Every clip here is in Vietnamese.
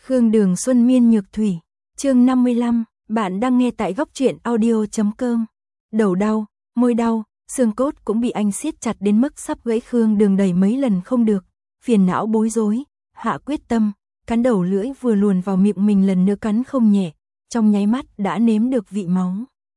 Khương Đường Xuân Miên Nhược Thủy, chương 55, bạn đang nghe tại góc truyện audio.com. Đầu đau, môi đau, xương cốt cũng bị anh siết chặt đến mức sắp gãy. Khương Đường đẩy mấy lần không được, phiền não bối rối, hạ quyết tâm, cắn đầu lưỡi vừa luồn vào miệng mình lần nữa cắn không nhẹ, trong nháy mắt đã nếm được vị máu.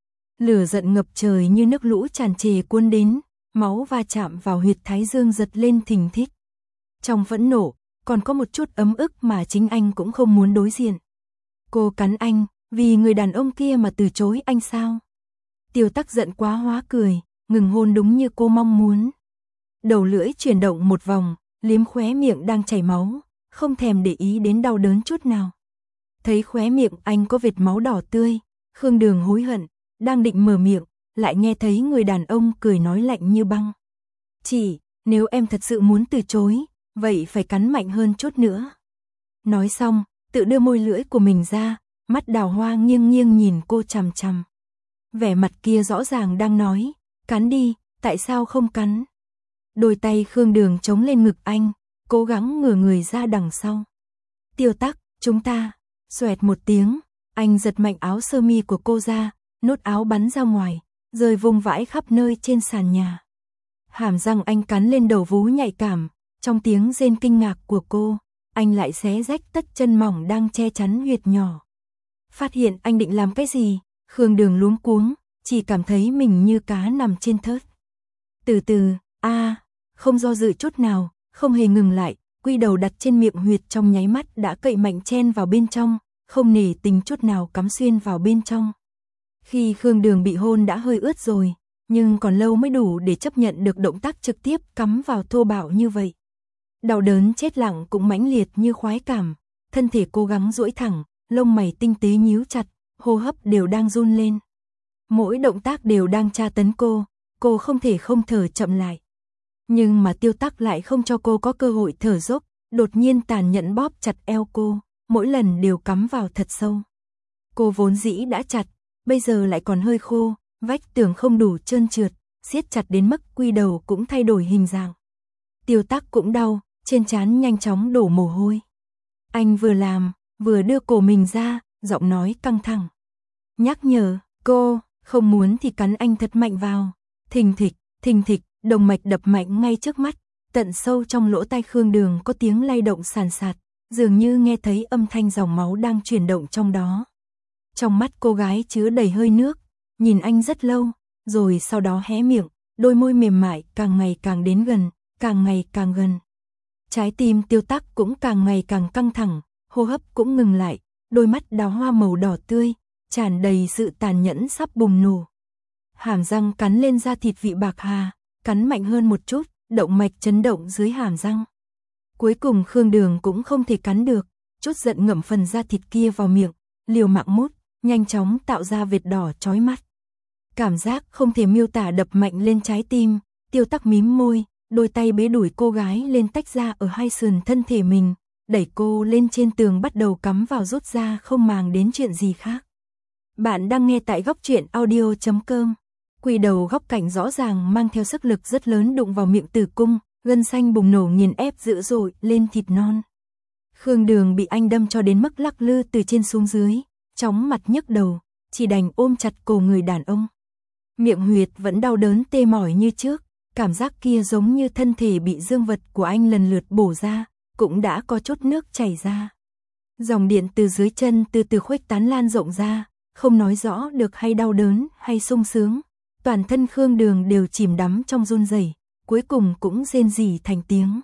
Lửa giận ngập trời như nước lũ tràn trề cuốn đến, máu va chạm vào huyệt thái dương giật lên thình thịch. Trong phẫn nộ, còn có một chút ấm ức mà chính anh cũng không muốn đối diện. Cô cắn anh, vì người đàn ông kia mà từ chối anh sao? Tiêu Tắc giận quá hóa cười, ngừng hôn đúng như cô mong muốn. Đầu lưỡi chuyển động một vòng, liếm khóe miệng đang chảy máu, không thèm để ý đến đau đớn chút nào. Thấy khóe miệng anh có vệt máu đỏ tươi, Khương Đường hối hận, đang định mở miệng, lại nghe thấy người đàn ông cười nói lạnh như băng. Chỉ, nếu em thật sự muốn từ chối, vậy phải cắn mạnh hơn chút nữa. Nói xong, tự đưa môi lưỡi của mình ra, mắt đào hoa nghiêng nghiêng nhìn cô chằm chằm. Vẻ mặt kia rõ ràng đang nói, cắn đi, tại sao không cắn? Đôi tay Khương Đường chống lên ngực anh, cố gắng ngửa người ra đằng sau. Tiêu Tắc, chúng ta, xoẹt một tiếng, anh giật mạnh áo sơ mi của cô ra, nốt áo bắn ra ngoài, rơi vung vãi khắp nơi trên sàn nhà. Hàm răng anh cắn lên đầu vú nhạy cảm, trong tiếng rên kinh ngạc của cô, anh lại xé rách tất chân mỏng đang che chắn huyệt nhỏ. Phát hiện anh định làm cái gì, Khương Đường luống cuống, chỉ cảm thấy mình như cá nằm trên thớt. Từ từ, không do dự chút nào, không hề ngừng lại, quy đầu đặt trên miệng huyệt trong nháy mắt đã cậy mạnh chen vào bên trong, không nể tình chút nào cắm xuyên vào bên trong. Khi Khương Đường bị hôn đã hơi ướt rồi, nhưng còn lâu mới đủ để chấp nhận được động tác trực tiếp cắm vào thô bạo như vậy. Đau đớn chết lặng cũng mãnh liệt như khoái cảm, thân thể cố gắng duỗi thẳng, lông mày tinh tế nhíu chặt, hô hấp đều đang run lên. Mỗi động tác đều đang tra tấn cô không thể không thở chậm lại. Nhưng mà Tiêu Tắc lại không cho cô có cơ hội thở dốc, đột nhiên tàn nhẫn bóp chặt eo cô, mỗi lần đều cắm vào thật sâu. Cô vốn dĩ đã chặt, bây giờ lại còn hơi khô, vách tường không đủ trơn trượt, siết chặt đến mức quy đầu cũng thay đổi hình dạng. Tiêu Tắc cũng đau, trên trán nhanh chóng đổ mồ hôi. Anh vừa làm, vừa đưa cổ mình ra, giọng nói căng thẳng. Nhắc nhở, cô, không muốn thì cắn anh thật mạnh vào. Thình thịch, động mạch đập mạnh ngay trước mắt, tận sâu trong lỗ tai Khương Đường có tiếng lay động sàn sạt, dường như nghe thấy âm thanh dòng máu đang chuyển động trong đó. Trong mắt cô gái chứa đầy hơi nước, nhìn anh rất lâu, rồi sau đó hé miệng, đôi môi mềm mại càng ngày càng đến gần, càng ngày càng gần. Trái tim Tiêu Tắc cũng càng ngày càng căng thẳng, hô hấp cũng ngừng lại, đôi mắt đào hoa màu đỏ tươi, tràn đầy sự tàn nhẫn sắp bùng nổ. Hàm răng cắn lên da thịt vị bạc hà, cắn mạnh hơn một chút, động mạch chấn động dưới hàm răng. Cuối cùng Khương Đường cũng không thể cắn được, chút giận ngậm phần da thịt kia vào miệng, liều mạng mút, nhanh chóng tạo ra vệt đỏ chói mắt. Cảm giác không thể miêu tả đập mạnh lên trái tim, Tiêu Tắc mím môi, đôi tay bế đuổi cô gái lên tách ra ở hai sườn thân thể mình, đẩy cô lên trên tường bắt đầu cắm vào rút ra không màng đến chuyện gì khác. Bạn đang nghe tại góc truyện audio.com. Quy đầu góc cạnh rõ ràng mang theo sức lực rất lớn đụng vào miệng tử cung, gân xanh bùng nổ nghiền ép dữ dội lên thịt non. Khương Đường bị anh đâm cho đến mức lắc lư từ trên xuống dưới, chóng mặt nhức đầu, chỉ đành ôm chặt cổ người đàn ông. Miệng huyệt vẫn đau đớn tê mỏi như trước, cảm giác kia giống như thân thể bị dương vật của anh lần lượt bổ ra, cũng đã có chút nước chảy ra. Dòng điện từ dưới chân từ từ khuếch tán lan rộng ra, không nói rõ được hay đau đớn hay sung sướng. Toàn thân Khương Đường đều chìm đắm trong run rẩy, cuối cùng cũng rên rỉ thành tiếng.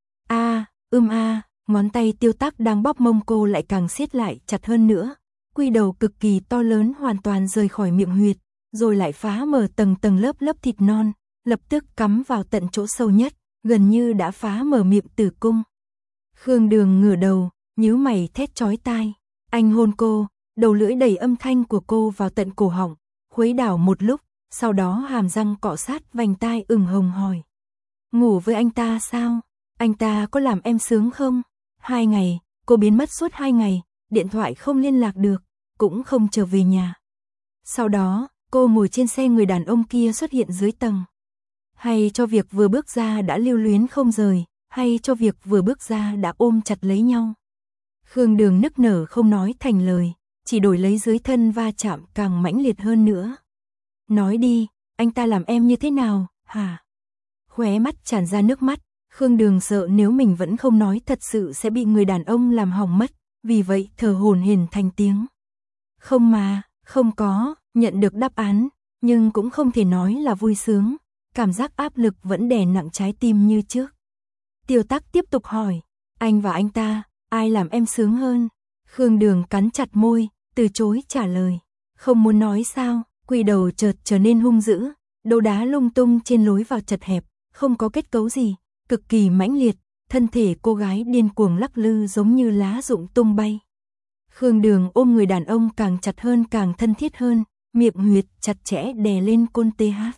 Ngón tay Tiêu Tắc đang bóp mông cô lại càng siết lại chặt hơn nữa. Quy đầu cực kỳ to lớn hoàn toàn rời khỏi miệng huyệt, rồi lại phá mở tầng tầng lớp lớp thịt non, lập tức cắm vào tận chỗ sâu nhất, gần như đã phá mở miệng tử cung. Khương Đường ngửa đầu, nhíu mày thét chói tai. Anh hôn cô, đầu lưỡi đẩy âm thanh của cô vào tận cổ họng, khuấy đảo một lúc. Sau đó hàm răng cọ sát vành tai ửng hồng hỏi. Ngủ với anh ta sao? Anh ta có làm em sướng không? 2 ngày, cô biến mất suốt 2 ngày, điện thoại không liên lạc được, cũng không trở về nhà. Sau đó, cô ngồi trên xe người đàn ông kia xuất hiện dưới tầng. Hay cho việc vừa bước ra đã lưu luyến không rời, hay cho việc vừa bước ra đã ôm chặt lấy nhau. Khương Đường nức nở không nói thành lời, chỉ đổi lấy dưới thân va chạm càng mãnh liệt hơn nữa. Nói đi, anh ta làm em như thế nào, hả? Khóe mắt tràn ra nước mắt, Khương Đường sợ nếu mình vẫn không nói thật sự sẽ bị người đàn ông làm hỏng mất, vì vậy thở hổn hển thành tiếng. Không mà, không có, nhận được đáp án, nhưng cũng không thể nói là vui sướng, cảm giác áp lực vẫn đè nặng trái tim như trước. Tiêu Tắc tiếp tục hỏi, anh và anh ta, ai làm em sướng hơn? Khương Đường cắn chặt môi, từ chối trả lời. Không muốn nói sao, quỳ đầu chợt trở nên hung dữ, đấu đá lung tung trên lối vào chật hẹp, không có kết cấu gì, cực kỳ mãnh liệt, thân thể cô gái điên cuồng lắc lư giống như lá rụng tung bay. Khương Đường ôm người đàn ông càng chặt hơn càng thân thiết hơn, miệng huyệt chặt chẽ đè lên côn TH.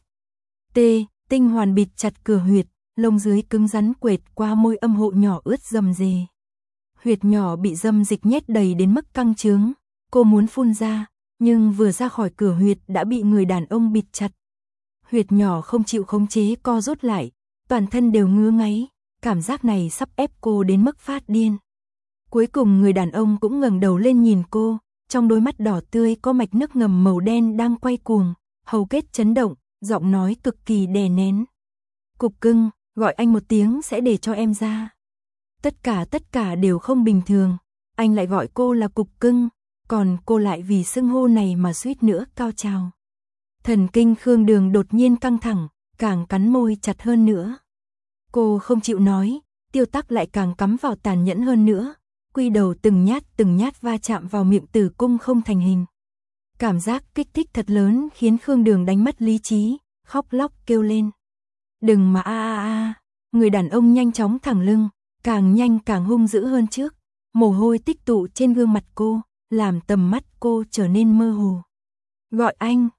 Tinh hoàn bịt chặt cửa huyệt, lông dưới cứng rắn quệt qua môi âm hộ nhỏ ướt rầm rề. Huyệt nhỏ bị dâm dịch nhét đầy đến mức căng trướng, cô muốn phun ra, nhưng vừa ra khỏi cửa huyệt đã bị người đàn ông bịt chặt. Huyệt nhỏ không chịu khống chế co rút lại, toàn thân đều ngứa ngáy, cảm giác này sắp ép cô đến mức phát điên. Cuối cùng người đàn ông cũng ngẩng đầu lên nhìn cô, trong đôi mắt đỏ tươi có mạch nước ngầm màu đen đang quay cuồng, hầu kết chấn động, giọng nói cực kỳ đè nén. Cục cưng, gọi anh một tiếng sẽ để cho em ra. Tất cả đều không bình thường, anh lại gọi cô là cục cưng, còn cô lại vì xưng hô này mà suýt nữa cao trào. Thần kinh Khương Đường đột nhiên căng thẳng, càng cắn môi chặt hơn nữa. Cô không chịu nói, Tiêu Tắc lại càng cắm vào tàn nhẫn hơn nữa, quy đầu từng nhát va chạm vào miệng tử cung không thành hình. Cảm giác kích thích thật lớn khiến Khương Đường đánh mất lý trí, khóc lóc kêu lên. Đừng mà người đàn ông nhanh chóng thẳng lưng, càng nhanh càng hung dữ hơn trước, mồ hôi tích tụ trên gương mặt cô, làm tầm mắt cô trở nên mơ hồ. Gọi anh,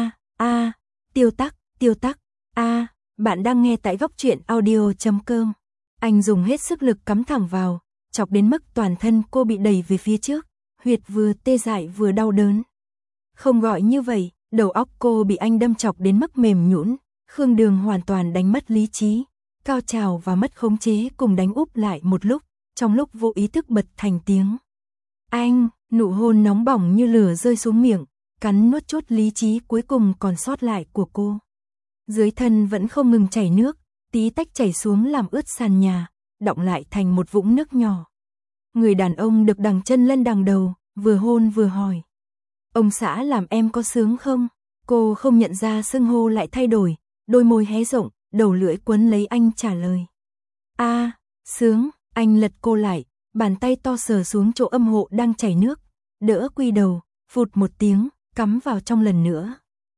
Tiêu Tắc, bạn đang nghe tại Góc Truyện Audio.com. Anh dùng hết sức lực cắm thẳng vào, chọc đến mức toàn thân cô bị đẩy về phía trước, huyệt vừa tê dại vừa đau đớn. Không gọi như vậy, đầu óc cô bị anh đâm chọc đến mức mềm nhũn, Khương Đường hoàn toàn đánh mất lý trí, cao trào và mất khống chế cùng đánh úp lại một lúc, trong lúc vô ý thức bật thành tiếng. Anh, nụ hôn nóng bỏng như lửa rơi xuống miệng, cắn nuốt chốt lý trí cuối cùng còn sót lại của cô. Dưới thân vẫn không ngừng chảy nước, tí tách chảy xuống làm ướt sàn nhà, đọng lại thành một vũng nước nhỏ. Người đàn ông được đằng chân lên đằng đầu, vừa hôn vừa hỏi. Ông xã làm em có sướng không? Cô không nhận ra xưng hô lại thay đổi, đôi môi hé rộng, đầu lưỡi quấn lấy anh trả lời. Sướng, anh lật cô lại, bàn tay to sờ xuống chỗ âm hộ đang chảy nước, đỡ quy đầu, phụt một tiếng, cắm vào trong lần nữa.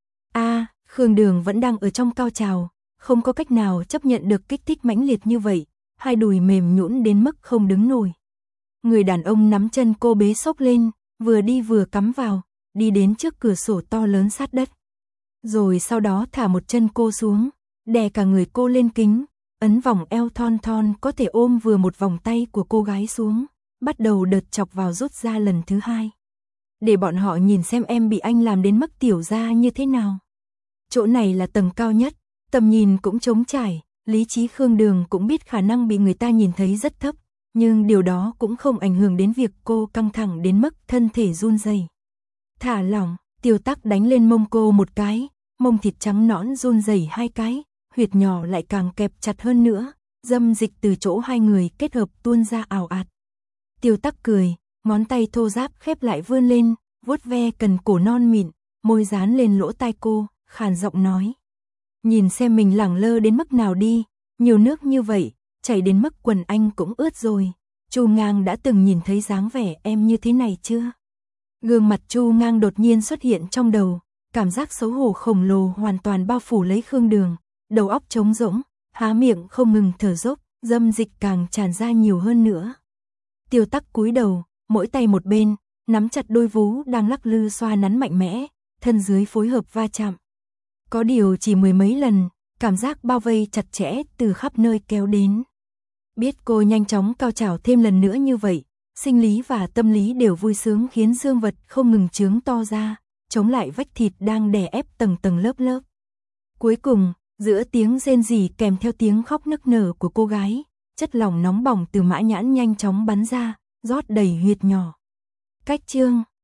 Khương Đường vẫn đang ở trong cao trào, không có cách nào chấp nhận được kích thích mãnh liệt như vậy, hai đùi mềm nhũn đến mức không đứng nổi. Người đàn ông nắm chân cô bế xốc lên, vừa đi vừa cắm vào, đi đến trước cửa sổ to lớn sát đất. Rồi sau đó thả một chân cô xuống, đè cả người cô lên kính, ấn vòng eo thon thon có thể ôm vừa một vòng tay của cô gái xuống, bắt đầu đợt chọc vào rút ra lần thứ hai. Để bọn họ nhìn xem em bị anh làm đến mức tiểu ra như thế nào. Chỗ này là tầng cao nhất, tầm nhìn cũng trống trải, lý trí Khương Đường cũng biết khả năng bị người ta nhìn thấy rất thấp, nhưng điều đó cũng không ảnh hưởng đến việc cô căng thẳng đến mức thân thể run rẩy. Thả lỏng, Tiêu Tắc đánh lên mông cô một cái, mông thịt trắng nõn run rẩy hai cái, huyệt nhỏ lại càng kẹp chặt hơn nữa, dâm dịch từ chỗ hai người kết hợp tuôn ra ào ạt. Tiêu Tắc cười, ngón tay thô ráp khép lại vươn lên, vuốt ve cần cổ non mịn, môi dán lên lỗ tai cô, khàn giọng nói. Nhìn xem mình lẳng lơ đến mức nào đi, nhiều nước như vậy, chảy đến mức quần anh cũng ướt rồi. Chu Ngang đã từng nhìn thấy dáng vẻ em như thế này chưa? Gương mặt Chu Ngang đột nhiên xuất hiện trong đầu, cảm giác xấu hổ khổng lồ hoàn toàn bao phủ lấy Khương Đường, đầu óc trống rỗng, há miệng không ngừng thở dốc, dâm dịch càng tràn ra nhiều hơn nữa. Tiêu Tắc cúi đầu, mỗi tay một bên, nắm chặt đôi vú đang lắc lư xoa nắn mạnh mẽ, thân dưới phối hợp va chạm. Có điều chỉ mười mấy lần, cảm giác bao vây chặt chẽ từ khắp nơi kéo đến. Biết cô nhanh chóng cao trào thêm lần nữa như vậy, sinh lý và tâm lý đều vui sướng khiến dương vật không ngừng trướng to ra, chống lại vách thịt đang đè ép tầng tầng lớp lớp. Cuối cùng, giữa tiếng rên rỉ kèm theo tiếng khóc nức nở của cô gái, chất lỏng nóng bỏng từ mã nhãn nhanh chóng bắn ra, rót đầy huyệt nhỏ. Cách chương